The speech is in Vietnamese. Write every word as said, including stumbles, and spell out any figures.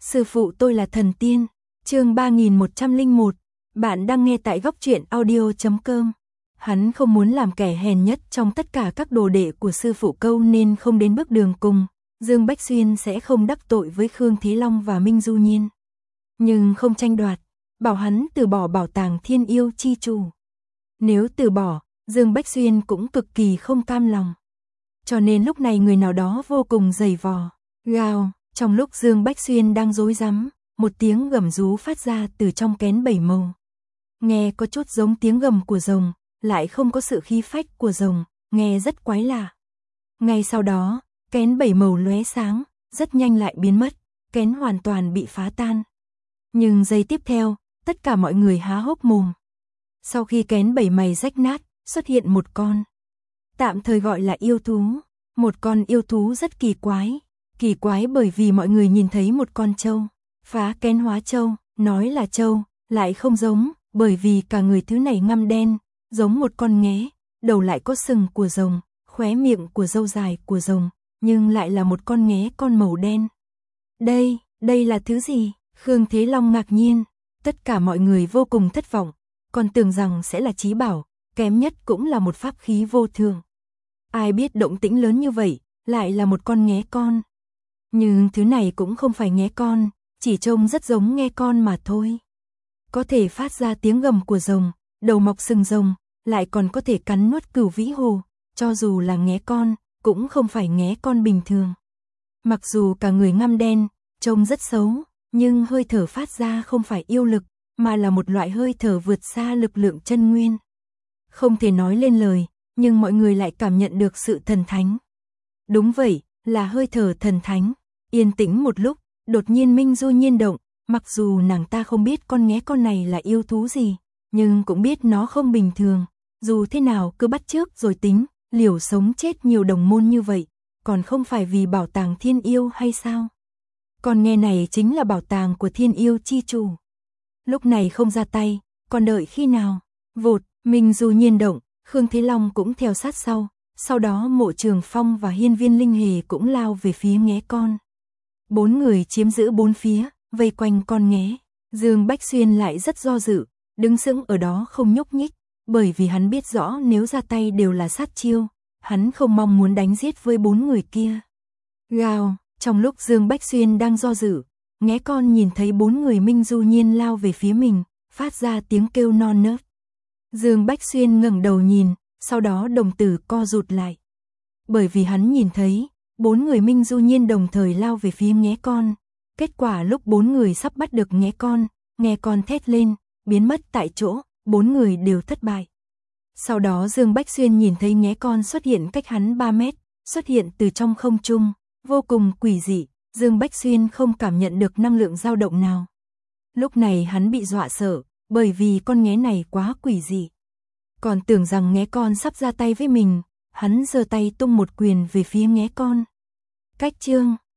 Sư phụ tôi là thần tiên. Chương ba nghìn một trăm lẻ một. Bạn đang nghe tại góc truyện audio chấm com. Hắn không muốn làm kẻ hèn nhất trong tất cả các đồ đệ của sư phụ câu nên không đến bước đường cùng. Dương Bách Xuyên sẽ không đắc tội với Khương Thế Long và Minh Du Nhiên. Nhưng không tranh đoạt, bảo hắn từ bỏ bảo tàng Thiên Yêu Chi Chủ. Nếu từ bỏ, Dương Bách Xuyên cũng cực kỳ không cam lòng. Cho nên lúc này người nào đó vô cùng giày vò. Gào, trong lúc Dương Bách Xuyên đang rối rắm, một tiếng gầm rú phát ra từ trong kén bảy màu. Nghe có chút giống tiếng gầm của rồng, lại không có sự khí phách của rồng, nghe rất quái lạ. Ngay sau đó, kén bảy màu lóe sáng, rất nhanh lại biến mất, kén hoàn toàn bị phá tan. Nhưng giây tiếp theo, tất cả mọi người há hốc mồm. Sau khi kén bảy mày rách nát, xuất hiện một con. Tạm thời gọi là yêu thú, một con yêu thú rất kỳ quái. Kỳ quái bởi vì mọi người nhìn thấy một con trâu, phá kén hóa trâu, nói là trâu, lại không giống, bởi vì cả người thứ này ngăm đen, giống một con nghé, đầu lại có sừng của rồng, khóe miệng của râu dài của rồng, nhưng lại là một con nghé con màu đen. Đây, đây là thứ gì? Khương Thế Long ngạc nhiên, tất cả mọi người vô cùng thất vọng, còn tưởng rằng sẽ là trí bảo, kém nhất cũng là một pháp khí vô thường. Ai biết động tĩnh lớn như vậy, lại là một con nghé con. Nhưng thứ này cũng không phải nghé con, chỉ trông rất giống nghe con mà thôi. Có thể phát ra tiếng gầm của rồng, đầu mọc sừng rồng, lại còn có thể cắn nuốt cửu vĩ hồ, cho dù là nghé con, cũng không phải nghé con bình thường. Mặc dù cả người ngăm đen, trông rất xấu, nhưng hơi thở phát ra không phải yêu lực, mà là một loại hơi thở vượt xa lực lượng chân nguyên. Không thể nói lên lời, nhưng mọi người lại cảm nhận được sự thần thánh. Đúng vậy, là hơi thở thần thánh. Yên tĩnh một lúc, đột nhiên Minh Du Nhiên động, mặc dù nàng ta không biết con nghé con này là yêu thú gì, nhưng cũng biết nó không bình thường. Dù thế nào cứ bắt chước rồi tính, liều sống chết nhiều đồng môn như vậy, còn không phải vì bảo tàng Thiên Yêu hay sao? Con nghé này chính là bảo tàng của Thiên Yêu Chi Chủ. Lúc này không ra tay, còn đợi khi nào? Vụt, Minh Du Nhiên động, Khương Thế Long cũng theo sát sau, sau đó Mộ Trường Phong và Hiên Viên Linh Hề cũng lao về phía nghé con. Bốn người chiếm giữ bốn phía, vây quanh con nghé. Dương Bách Xuyên lại rất do dự, đứng sững ở đó không nhúc nhích, bởi vì hắn biết rõ nếu ra tay đều là sát chiêu, hắn không mong muốn đánh giết với bốn người kia. Gào, trong lúc Dương Bách Xuyên đang do dự, nghé con nhìn thấy bốn người Minh Du Nhiên lao về phía mình, phát ra tiếng kêu non nớt. Dương Bách Xuyên ngẩng đầu nhìn, sau đó đồng tử co rụt lại. Bởi vì hắn nhìn thấy, bốn người Minh Du Nhiên đồng thời lao về phía nghé con. Kết quả lúc bốn người sắp bắt được nghé con, nghe con thét lên, biến mất tại chỗ, bốn người đều thất bại. Sau đó Dương Bách Xuyên nhìn thấy nghé con xuất hiện cách hắn ba mét, xuất hiện từ trong không trung, vô cùng quỷ dị. Dương Bách Xuyên không cảm nhận được năng lượng dao động nào. Lúc này hắn bị dọa sợ, bởi vì con nghé này quá quỷ dị. Còn tưởng rằng nghé con sắp ra tay với mình, hắn giơ tay tung một quyền về phía nghé con. Cách chương